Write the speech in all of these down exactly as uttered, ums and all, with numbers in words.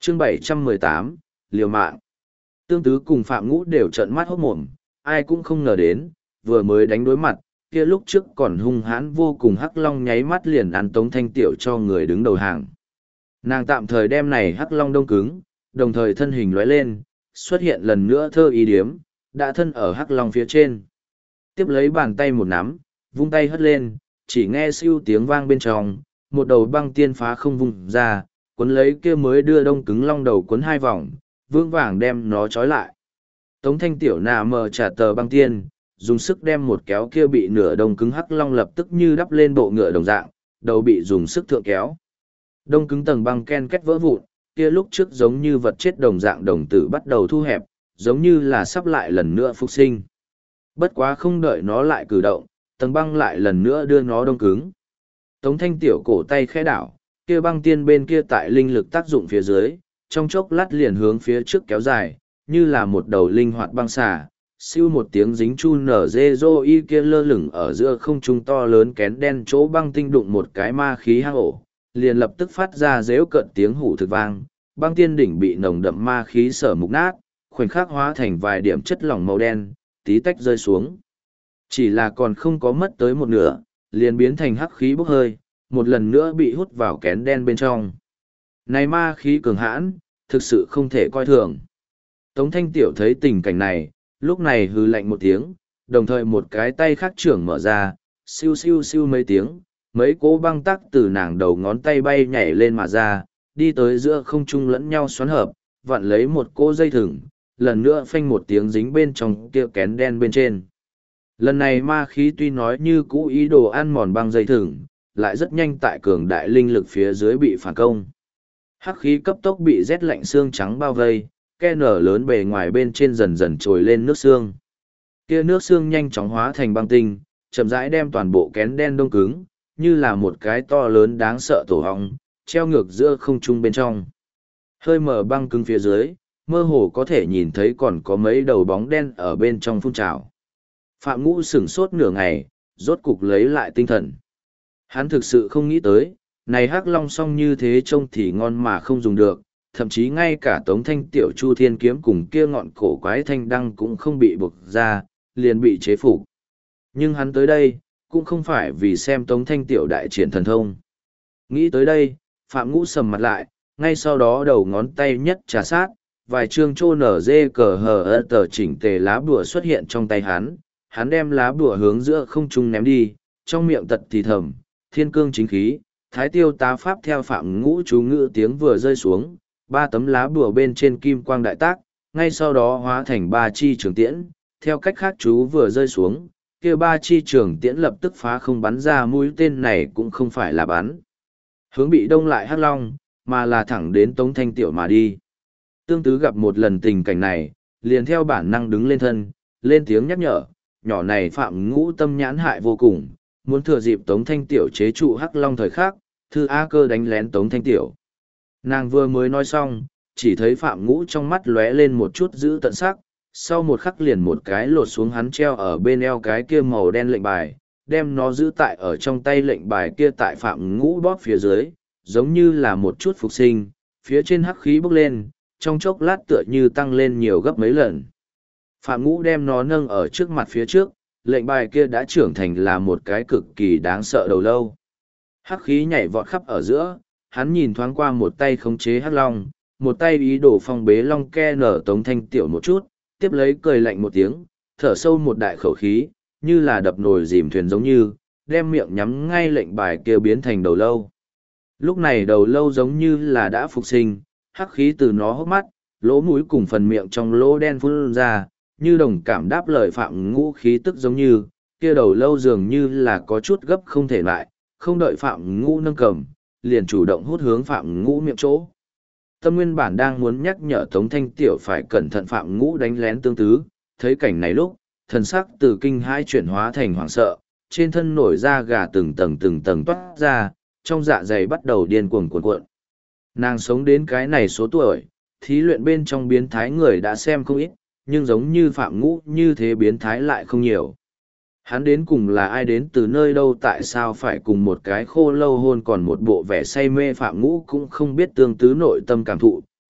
chương bảy trăm mười tám, liều mạng. Tương Tứ cùng Phạm Ngũ đều trợn mắt hốt mồm, ai cũng không ngờ đến, vừa mới đánh đối mặt, kia lúc trước còn hung hãn vô cùng Hắc Long nháy mắt liền ăn Tống Thanh Tiểu cho người đứng đầu hàng. Nàng tạm thời đem này Hắc Long đông cứng, đồng thời thân hình lóe lên, xuất hiện lần nữa thơ ý điếm, đã thân ở Hắc Long phía trên. Tiếp lấy bàn tay một nắm, vung tay hất lên, chỉ nghe siêu tiếng vang bên trong, một đầu băng tiên phá không vung ra, cuốn lấy kia mới đưa đông cứng long đầu cuốn hai vòng, vương vàng đem nó trói lại. Tống Thanh Tiểu nà mờ trả tờ băng tiên, dùng sức đem một kéo kia bị nửa đông cứng Hắc Long lập tức như đắp lên bộ ngựa đồng dạng, đầu bị dùng sức thượng kéo. Đông cứng tầng băng ken kết vỡ vụn, kia lúc trước giống như vật chết đồng dạng đồng tử bắt đầu thu hẹp, giống như là sắp lại lần nữa phục sinh. Bất quá không đợi nó lại cử động, tầng băng lại lần nữa đưa nó đông cứng. Tống Thanh Tiểu cổ tay khẽ đảo, kia băng tiên bên kia tại linh lực tác dụng phía dưới, trong chốc lát liền hướng phía trước kéo dài, như là một đầu linh hoạt băng xà. Siêu một tiếng dính chu nở dê dô y kia lơ lửng ở giữa không trung to lớn kén đen chỗ băng tinh đụng một cái ma khí hang ổ, liền lập tức phát ra dễu cận tiếng hủ thực vang, băng tiên đỉnh bị nồng đậm ma khí sở mục nát, khoảnh khắc hóa thành vài điểm chất lỏng màu đen, tí tách rơi xuống. Chỉ là còn không có mất tới một nửa, liền biến thành hắc khí bốc hơi, một lần nữa bị hút vào kén đen bên trong. Này ma khí cường hãn, thực sự không thể coi thường. Tống Thanh Tiểu thấy tình cảnh này, lúc này hừ lạnh một tiếng, đồng thời một cái tay khác trưởng mở ra, siêu siêu siêu mấy tiếng, mấy cỗ băng tắc từ nàng đầu ngón tay bay nhảy lên mà ra, đi tới giữa không trung lẫn nhau xoắn hợp, vặn lấy một cỗ dây thừng, lần nữa phanh một tiếng dính bên trong kia kén đen bên trên. Lần này ma khí tuy nói như cũ ý đồ ăn mòn băng dây thừng, lại rất nhanh tại cường đại linh lực phía dưới bị phản công. Hắc khí cấp tốc bị rét lạnh xương trắng bao vây, ke nở lớn bề ngoài bên trên dần dần trồi lên nước xương. Kia nước xương nhanh chóng hóa thành băng tinh, chậm rãi đem toàn bộ kén đen đông cứng, như là một cái to lớn đáng sợ tổ hong, treo ngược giữa không trung bên trong. Hơi mở băng cứng phía dưới, mơ hồ có thể nhìn thấy còn có mấy đầu bóng đen ở bên trong phun trào. Phạm Ngũ sửng sốt nửa ngày, rốt cục lấy lại tinh thần. Hắn thực sự không nghĩ tới, này Hắc Long song như thế trông thì ngon mà không dùng được, thậm chí ngay cả Tống Thanh Tiểu Chu Thiên Kiếm cùng kia ngọn cổ quái thanh đăng cũng không bị buộc ra, liền bị chế phục. Nhưng hắn tới đây, cũng không phải vì xem Tống Thanh Tiểu đại triển thần thông. Nghĩ tới đây, Phạm Ngũ sầm mặt lại, ngay sau đó đầu ngón tay nhất trà sát, vài chương trô nở dê cờ hờ ơ tờ chỉnh tề lá bùa xuất hiện trong tay hắn, hắn đem lá bùa hướng giữa không trung ném đi, trong miệng tật thì thầm, thiên cương chính khí, thái tiêu tá pháp theo Phạm Ngũ chú ngữ tiếng vừa rơi xuống, ba tấm lá bùa bên trên kim quang đại tác, ngay sau đó hóa thành ba chi trường tiễn, theo cách khác chú vừa rơi xuống, kia ba chi trường tiễn lập tức phá không bắn ra mũi tên này cũng không phải là bắn hướng bị đông lại Hắc Long, mà là thẳng đến Tống Thanh Tiểu mà đi. Tương Tứ gặp một lần tình cảnh này, liền theo bản năng đứng lên thân, lên tiếng nhắc nhở, nhỏ này Phạm Ngũ tâm nhãn hại vô cùng, muốn thừa dịp Tống Thanh Tiểu chế trụ Hắc Long thời khắc, thư A Cơ đánh lén Tống Thanh Tiểu. Nàng vừa mới nói xong, chỉ thấy Phạm Ngũ trong mắt lóe lên một chút giữ tận sắc, sau một khắc liền một cái lột xuống hắn treo ở bên eo cái kia màu đen lệnh bài, đem nó giữ tại ở trong tay lệnh bài kia tại Phạm Ngũ bóp phía dưới, giống như là một chút phục sinh, phía trên hắc khí bốc lên, trong chốc lát tựa như tăng lên nhiều gấp mấy lần. Phạm Ngũ đem nó nâng ở trước mặt phía trước, lệnh bài kia đã trưởng thành là một cái cực kỳ đáng sợ đầu lâu. Hắc khí nhảy vọt khắp ở giữa, hắn nhìn thoáng qua một tay khống chế Hắc Long, một tay ý đồ phong bế Long ke nở Tống Thanh Tiểu một chút, tiếp lấy cười lạnh một tiếng, thở sâu một đại khẩu khí, như là đập nồi dìm thuyền giống như, đem miệng nhắm ngay lệnh bài kia biến thành đầu lâu. Lúc này đầu lâu giống như là đã phục sinh, hắc khí từ nó hốc mắt, lỗ mũi cùng phần miệng trong lỗ đen phun ra, như đồng cảm đáp lời Phạm Ngũ khí tức giống như, kia đầu lâu dường như là có chút gấp không thể lại, không đợi Phạm Ngũ nâng cầm, liền chủ động hút hướng Phạm Ngũ miệng chỗ. Tâm nguyên bản đang muốn nhắc nhở Tống Thanh Tiểu phải cẩn thận Phạm Ngũ đánh lén Tương Tứ, thấy cảnh này lúc, thần sắc từ kinh hãi chuyển hóa thành hoảng sợ, trên thân nổi da gà từng tầng từng tầng toát ra, trong dạ dày bắt đầu điên cuồng cuộn cuộn. Nàng sống đến cái này số tuổi, thí luyện bên trong biến thái người đã xem không ít, nhưng giống như Phạm Ngũ như thế biến thái lại không nhiều. Hắn đến cùng là ai đến từ nơi đâu, tại sao phải cùng một cái khô lâu hôn, còn một bộ vẻ say mê Phạm Ngũ cũng không biết Tương Tứ nội tâm cảm thụ,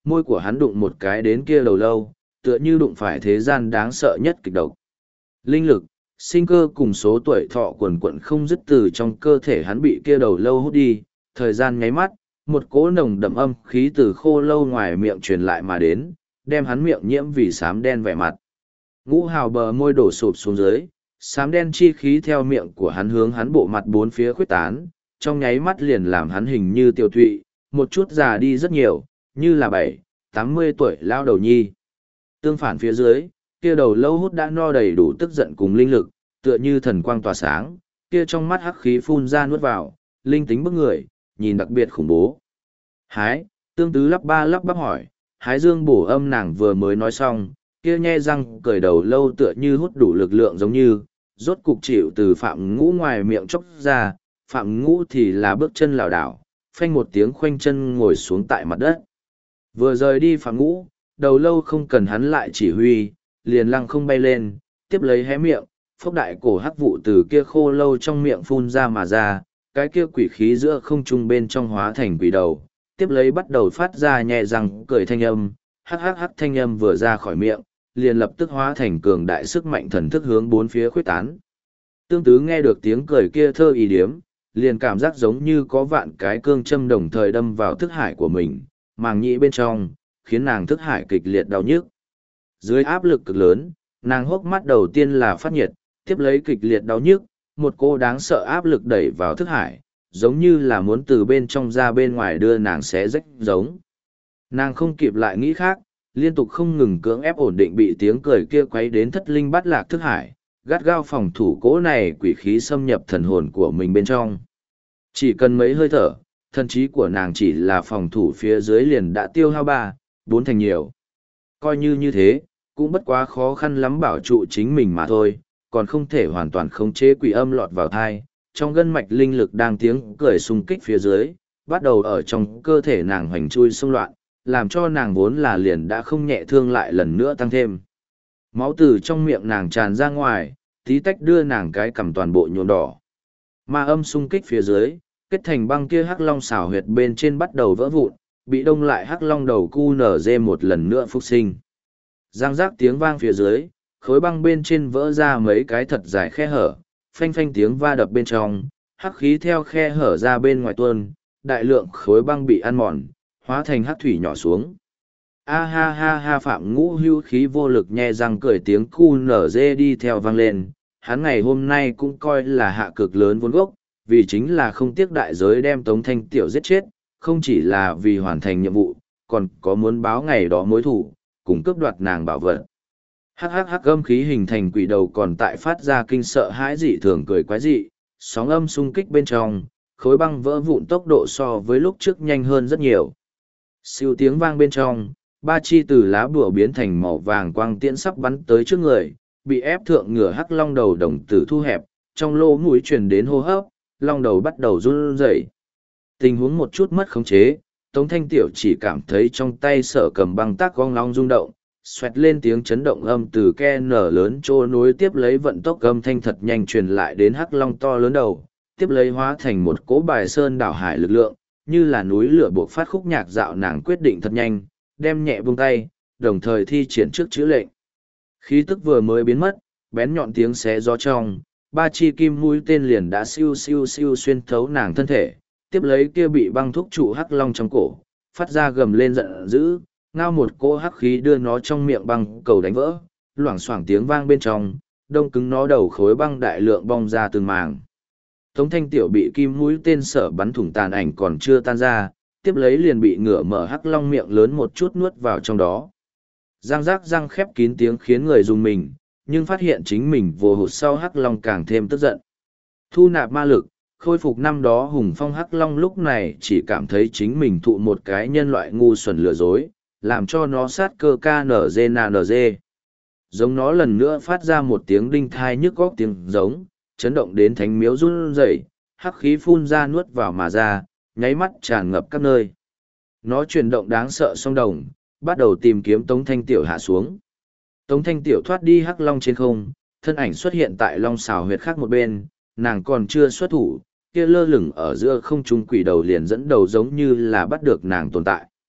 môi của hắn đụng một cái đến kia đầu lâu, tựa như đụng phải thế gian đáng sợ nhất kịch độc. Linh lực, sinh cơ cùng số tuổi thọ quần quận không dứt từ trong cơ thể hắn bị kia đầu lâu hút đi, thời gian nháy mắt, một cỗ nồng đậm âm khí từ khô lâu ngoài miệng truyền lại mà đến, đem hắn miệng nhiễm vì xám đen vẻ mặt. Ngũ hào bờ môi đổ sụp xuống dưới, xám đen chi khí theo miệng của hắn hướng hắn bộ mặt bốn phía khuyết tán, trong nháy mắt liền làm hắn hình như tiêu thụy, một chút già đi rất nhiều, như là bảy, tám mươi tuổi lao đầu nhi. Tương phản phía dưới, kia đầu lâu hút đã no đầy đủ tức giận cùng linh lực, tựa như thần quang tỏa sáng, kia trong mắt hắc khí phun ra nuốt vào, linh tính bức người, nhìn đặc biệt khủng bố. Hái, tương tứ lắp ba lắp bắp hỏi, hái dương bổ âm nàng vừa mới nói xong, kia nhe răng cởi đầu lâu tựa như hút đủ lực lượng giống như, rốt cục chịu từ phạm ngũ ngoài miệng chốc ra, phạm ngũ thì là bước chân lảo đảo, phanh một tiếng khoanh chân ngồi xuống tại mặt đất. Vừa rời đi phạm ngũ, đầu lâu không cần hắn lại chỉ huy, liền lăng không bay lên, tiếp lấy hé miệng, phốc đại cổ hắc vụ từ kia khô lâu trong miệng phun ra mà ra, cái kia quỷ khí giữa không trung bên trong hóa thành quỷ đầu, tiếp lấy bắt đầu phát ra nhẹ răng cười thanh âm, hắc hắc hắc thanh âm vừa ra khỏi miệng, liền lập tức hóa thành cường đại sức mạnh thần thức hướng bốn phía khuếch tán. Tương tứ nghe được tiếng cười kia thơ ý điếm, liền cảm giác giống như có vạn cái cương châm đồng thời đâm vào thức hải của mình, màng nhĩ bên trong, khiến nàng thức hải kịch liệt đau nhức. Dưới áp lực cực lớn, nàng hốc mắt đầu tiên là phát nhiệt, tiếp lấy kịch liệt đau nhức, một cô đáng sợ áp lực đẩy vào thức hải, giống như là muốn từ bên trong ra bên ngoài đưa nàng xé rách giống. Nàng không kịp lại nghĩ khác, liên tục không ngừng cưỡng ép ổn định bị tiếng cười kia quấy đến thất linh bắt lạc thức hải, gắt gao phòng thủ cỗ này quỷ khí xâm nhập thần hồn của mình bên trong. Chỉ cần mấy hơi thở, thần trí của nàng chỉ là phòng thủ phía dưới liền đã tiêu hao ba, bốn thành nhiều. Coi như như thế, cũng bất quá khó khăn lắm bảo trụ chính mình mà thôi, còn không thể hoàn toàn khống chế quỷ âm lọt vào thai. Trong gân mạch linh lực đang tiếng cười xung kích phía dưới, bắt đầu ở trong cơ thể nàng hoành chui xung loạn, làm cho nàng vốn là liền đã không nhẹ thương lại lần nữa tăng thêm. Máu từ trong miệng nàng tràn ra ngoài, tí tách đưa nàng cái cằm toàn bộ nhuộm đỏ. Ma âm xung kích phía dưới, kết thành băng kia hắc long xảo huyệt bên trên bắt đầu vỡ vụn, bị đông lại hắc long đầu cu nở dê một lần nữa phục sinh. Giang giác tiếng vang phía dưới, khối băng bên trên vỡ ra mấy cái thật dài khe hở, phanh phanh tiếng va đập bên trong, hắc khí theo khe hở ra bên ngoài tuôn, đại lượng khối băng bị ăn mòn, hóa thành hắc thủy nhỏ xuống. A ha ha ha phạm ngũ hưu khí vô lực nhe răng cười tiếng cu nở dê đi theo vang lên, hắn ngày hôm nay cũng coi là hạ cực lớn vốn gốc, vì chính là không tiếc đại giới đem Tống Thanh Tiểu giết chết, không chỉ là vì hoàn thành nhiệm vụ, còn có muốn báo ngày đó mối thủ, cùng cướp đoạt nàng bảo vật. Hắc hắc hắc âm khí hình thành quỷ đầu còn tại phát ra kinh sợ hãi dị thường cười quái dị, sóng âm xung kích bên trong, khối băng vỡ vụn tốc độ so với lúc trước nhanh hơn rất nhiều. Siêu tiếng vang bên trong, ba chi từ lá bùa biến thành màu vàng quang tiễn sắp bắn tới trước người, bị ép thượng ngửa hắc long đầu đồng tử thu hẹp, trong lỗ mũi truyền đến hô hấp, long đầu bắt đầu run rẩy. Tình huống một chút mất khống chế, Tống Thanh Tiểu chỉ cảm thấy trong tay sở cầm băng tác gong long rung động, xoẹt lên tiếng chấn động âm từ ke nở lớn trô nối tiếp lấy vận tốc âm thanh thật nhanh truyền lại đến hắc long to lớn đầu, tiếp lấy hóa thành một cỗ bài sơn đảo hải lực lượng, như là núi lửa buộc phát khúc nhạc dạo nàng quyết định thật nhanh, đem nhẹ buông tay, đồng thời thi triển trước chữ lệnh. Khí tức vừa mới biến mất, bén nhọn tiếng xé gió trong, ba chi kim mũi tên liền đã siêu siêu siêu xuyên thấu nàng thân thể, tiếp lấy kia bị băng thúc trụ hắc long trong cổ, phát ra gầm lên giận dữ, ngao một cỗ hắc khí đưa nó trong miệng băng cầu đánh vỡ, loảng xoảng tiếng vang bên trong, đông cứng nó đầu khối băng đại lượng bong ra từng màng. Tống Thanh Tiểu bị kim mũi tên sở bắn thủng tàn ảnh còn chưa tan ra, tiếp lấy liền bị ngửa mở hắc long miệng lớn một chút nuốt vào trong đó. Răng rác răng khép kín tiếng khiến người dùng mình, nhưng phát hiện chính mình vô hụt sau hắc long càng thêm tức giận. Thu nạp ma lực, khôi phục năm đó hùng phong hắc long lúc này chỉ cảm thấy chính mình thụ một cái nhân loại ngu xuẩn lừa dối, làm cho nó sát cơ ca nở dê nà nở dê. Giống nó lần nữa phát ra một tiếng đinh thai nhức góc tiếng giống, chấn động đến thánh miếu run rẩy, hắc khí phun ra nuốt vào mà ra, nháy mắt tràn ngập các nơi. Nó chuyển động đáng sợ song đồng, bắt đầu tìm kiếm Tống Thanh Tiểu hạ xuống. Tống Thanh Tiểu thoát đi hắc long trên không, thân ảnh xuất hiện tại long xào huyệt khác một bên, nàng còn chưa xuất thủ, kia lơ lửng ở giữa không trung quỷ đầu liền dẫn đầu giống như là bắt được nàng tồn tại.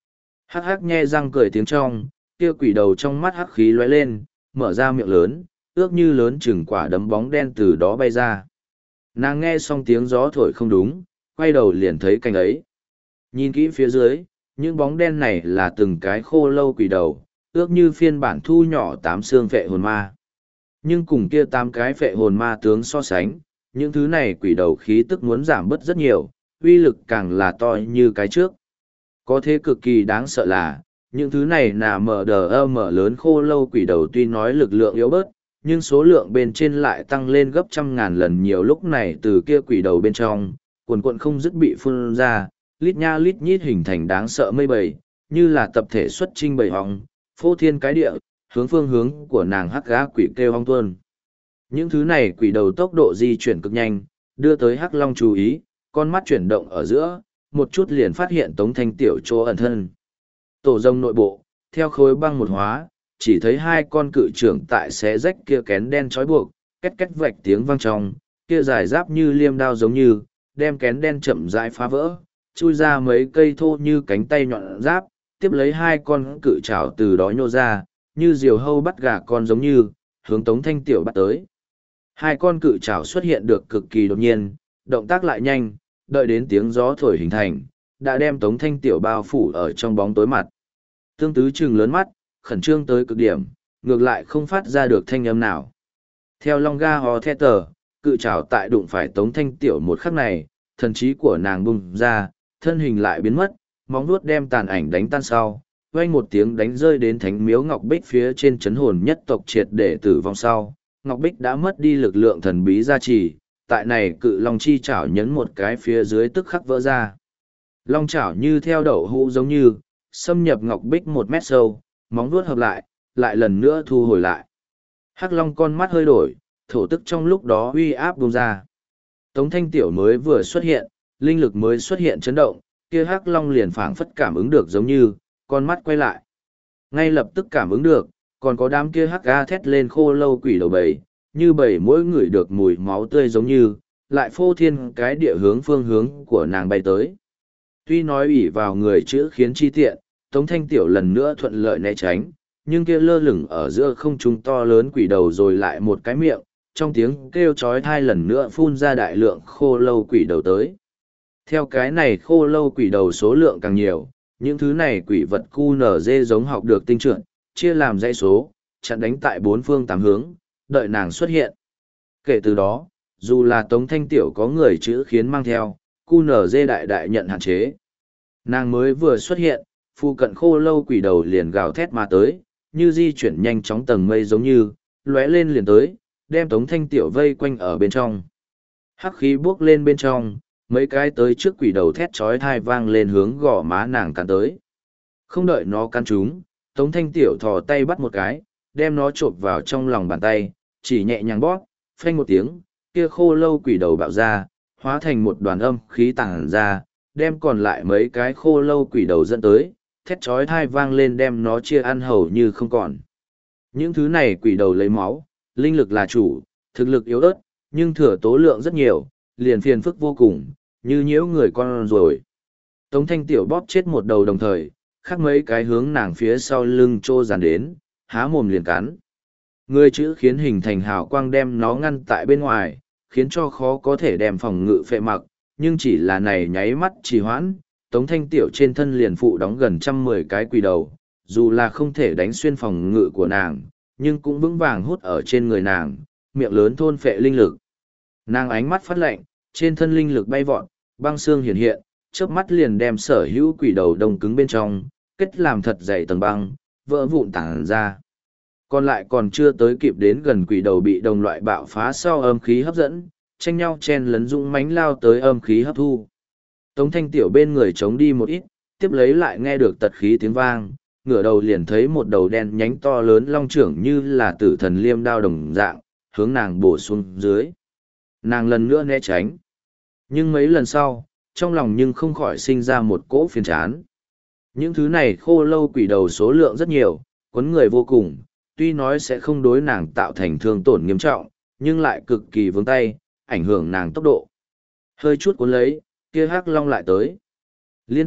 Hắc hắc nhe răng cười tiếng trong, kia quỷ đầu trong mắt hắc khí lóe lên, mở ra miệng lớn, ước như lớn chừng quả đấm bóng đen từ đó bay ra. Nàng nghe xong tiếng gió thổi không đúng, quay đầu liền thấy cánh ấy. Nhìn kỹ phía dưới, những bóng đen này là từng cái khô lâu quỷ đầu, ước như phiên bản thu nhỏ tám xương phệ hồn ma. Nhưng cùng kia tám cái phệ hồn ma tướng so sánh, những thứ này quỷ đầu khí tức muốn giảm bớt rất nhiều, uy lực càng là to như cái trước. Có thế cực kỳ đáng sợ là, những thứ này là mở đờ ơ mở lớn khô lâu quỷ đầu tuy nói lực lượng yếu bớt, nhưng số lượng bên trên lại tăng lên gấp trăm ngàn lần nhiều lúc này từ kia quỷ đầu bên trong, quần quận không dứt bị phun ra, lít nha lít nhít hình thành đáng sợ mây bầy, như là tập thể xuất trinh bầy hóng, phô thiên cái địa, hướng phương hướng của nàng hắc gã quỷ kêu hong tuôn. Những thứ này quỷ đầu tốc độ di chuyển cực nhanh, đưa tới hắc long chú ý, con mắt chuyển động ở giữa, một chút liền phát hiện Tống Thanh Tiểu chỗ ẩn thân. Tổ rồng nội bộ, theo khối băng một hóa, chỉ thấy hai con cự trưởng tại xé rách kia kén đen trói buộc, két két vạch tiếng vang trong, kia dài giáp như liêm đao giống như, đem kén đen chậm rãi phá vỡ, chui ra mấy cây thô như cánh tay nhọn giáp, tiếp lấy hai con cự trảo từ đó nhô ra, như diều hâu bắt gà con giống như, hướng Tống Thanh Tiểu bắt tới. Hai con cự trảo xuất hiện được cực kỳ đột nhiên, động tác lại nhanh, đợi đến tiếng gió thổi hình thành, đã đem Tống Thanh Tiểu bao phủ ở trong bóng tối mặt. Tương tứ trừng lớn mắt, khẩn trương tới cực điểm, ngược lại không phát ra được thanh âm nào. Theo long ga hò the tờ, cự trảo tại đụng phải Tống Thanh Tiểu một khắc này, thần trí của nàng bùng ra, thân hình lại biến mất, móng vuốt đem tàn ảnh đánh tan sau, vang một tiếng đánh rơi đến thánh miếu Ngọc Bích phía trên chấn hồn nhất tộc triệt để tử vong sau. Ngọc Bích đã mất đi lực lượng thần bí gia trì, tại này cự long chi chảo nhấn một cái phía dưới tức khắc vỡ ra. Long chảo như theo đậu hũ giống như, xâm nhập Ngọc Bích một mét sâu, móng vuốt hợp lại, lại lần nữa thu hồi lại. Hắc long con mắt hơi đổi, thổ tức trong lúc đó uy áp bùng ra. Tống Thanh Tiểu mới vừa xuất hiện, linh lực mới xuất hiện chấn động, kia Hắc long liền phảng phất cảm ứng được giống như, con mắt quay lại. Ngay lập tức cảm ứng được, còn có đám kia Hắc ga thét lên khô lâu quỷ đầu bầy, như bầy mỗi người được mùi máu tươi giống như, lại phô thiên cái địa hướng phương hướng của nàng bay tới. Tuy nói ủy vào người chữ khiến chi tiện, Tống Thanh Tiểu lần nữa thuận lợi né tránh, nhưng kia lơ lửng ở giữa không trung to lớn quỷ đầu rồi lại một cái miệng, trong tiếng kêu chói tai lần nữa phun ra đại lượng khô lâu quỷ đầu tới. Theo cái này khô lâu quỷ đầu số lượng càng nhiều, những thứ này quỷ vật cu nở dê giống học được tinh trượt, chia làm dãy số, chặn đánh tại bốn phương tám hướng, đợi nàng xuất hiện. Kể từ đó, dù là Tống Thanh Tiểu có người chữ khiến mang theo, cu nở dê đại đại nhận hạn chế. Nàng mới vừa xuất hiện, phụ cận khô lâu quỷ đầu liền gào thét mà tới, như di chuyển nhanh chóng tầng mây giống như, lóe lên liền tới, đem Tống Thanh Tiểu vây quanh ở bên trong. Hắc khí buốc lên bên trong, mấy cái tới trước quỷ đầu thét chói tai vang lên hướng gò má nàng cắn tới. Không đợi nó cắn chúng, Tống Thanh Tiểu thò tay bắt một cái, đem nó chộp vào trong lòng bàn tay, chỉ nhẹ nhàng bóp, phanh một tiếng, kia khô lâu quỷ đầu bạo ra, hóa thành một đoàn âm khí tàng ra, đem còn lại mấy cái khô lâu quỷ đầu dẫn tới, thét chói tai vang lên đem nó chia ăn hầu như không còn. Những thứ này quỷ đầu lấy máu, linh lực là chủ, thực lực yếu ớt, nhưng thừa tố lượng rất nhiều, liền phiền phức vô cùng, như nhiễu người con rồi. Tống Thanh Tiểu bóp chết một đầu đồng thời, khác mấy cái hướng nàng phía sau lưng trô dàn đến, há mồm liền cắn. Người chữ khiến hình thành hào quang đem nó ngăn tại bên ngoài, khiến cho khó có thể đem phòng ngự phệ mặc, nhưng chỉ là này nháy mắt trì hoãn, Tống Thanh Tiểu trên thân liền phụ đóng gần trăm mười cái quỷ đầu, dù là không thể đánh xuyên phòng ngự của nàng, nhưng cũng vững vàng hút ở trên người nàng, miệng lớn thôn phệ linh lực. Nàng ánh mắt phát lạnh, trên thân linh lực bay vọt, băng xương hiện hiện, chớp mắt liền đem sở hữu quỷ đầu đông cứng bên trong, kết làm thật dày tầng băng, vỡ vụn tản ra. Còn lại còn chưa tới kịp đến gần quỷ đầu bị đồng loại bạo phá sau âm khí hấp dẫn, tranh nhau chen lấn dũng mãnh lao tới âm khí hấp thu. Tống Thanh Tiểu bên người chống đi một ít, tiếp lấy lại nghe được tật khí tiếng vang, ngửa đầu liền thấy một đầu đen nhánh to lớn long trưởng như là tử thần liêm đao đồng dạng, hướng nàng bổ xuống dưới. Nàng lần nữa né tránh. Nhưng mấy lần sau, trong lòng nhưng không khỏi sinh ra một cỗ phiền chán. Những thứ này khô lâu quỷ đầu số lượng rất nhiều, quấn người vô cùng, tuy nói sẽ không đối nàng tạo thành thương tổn nghiêm trọng, nhưng lại cực kỳ vướng tay, ảnh hưởng nàng tốc độ. Hơi chút cuốn lấy, kia hắc long lại tới. Liên tiếp,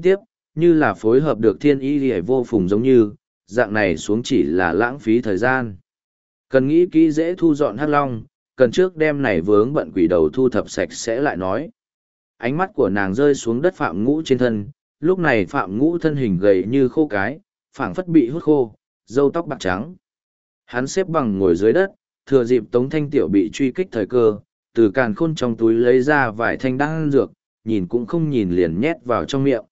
như là phối hợp được thiên ý hề vô phùng giống như, dạng này xuống chỉ là lãng phí thời gian. Cần nghĩ kỹ dễ thu dọn hắc long, cần trước đem này vướng bận quỷ đầu thu thập sạch sẽ lại nói. Ánh mắt của nàng rơi xuống đất Phạm Ngũ trên thân, lúc này Phạm Ngũ thân hình gầy như khô cái, phảng phất bị hút khô, râu tóc bạc trắng. Hắn xếp bằng ngồi dưới đất, thừa dịp Tống Thanh Tiểu bị truy kích thời cơ, từ càn khôn trong túi lấy ra vài thanh đan dược, nhìn cũng không nhìn liền nhét vào trong miệng.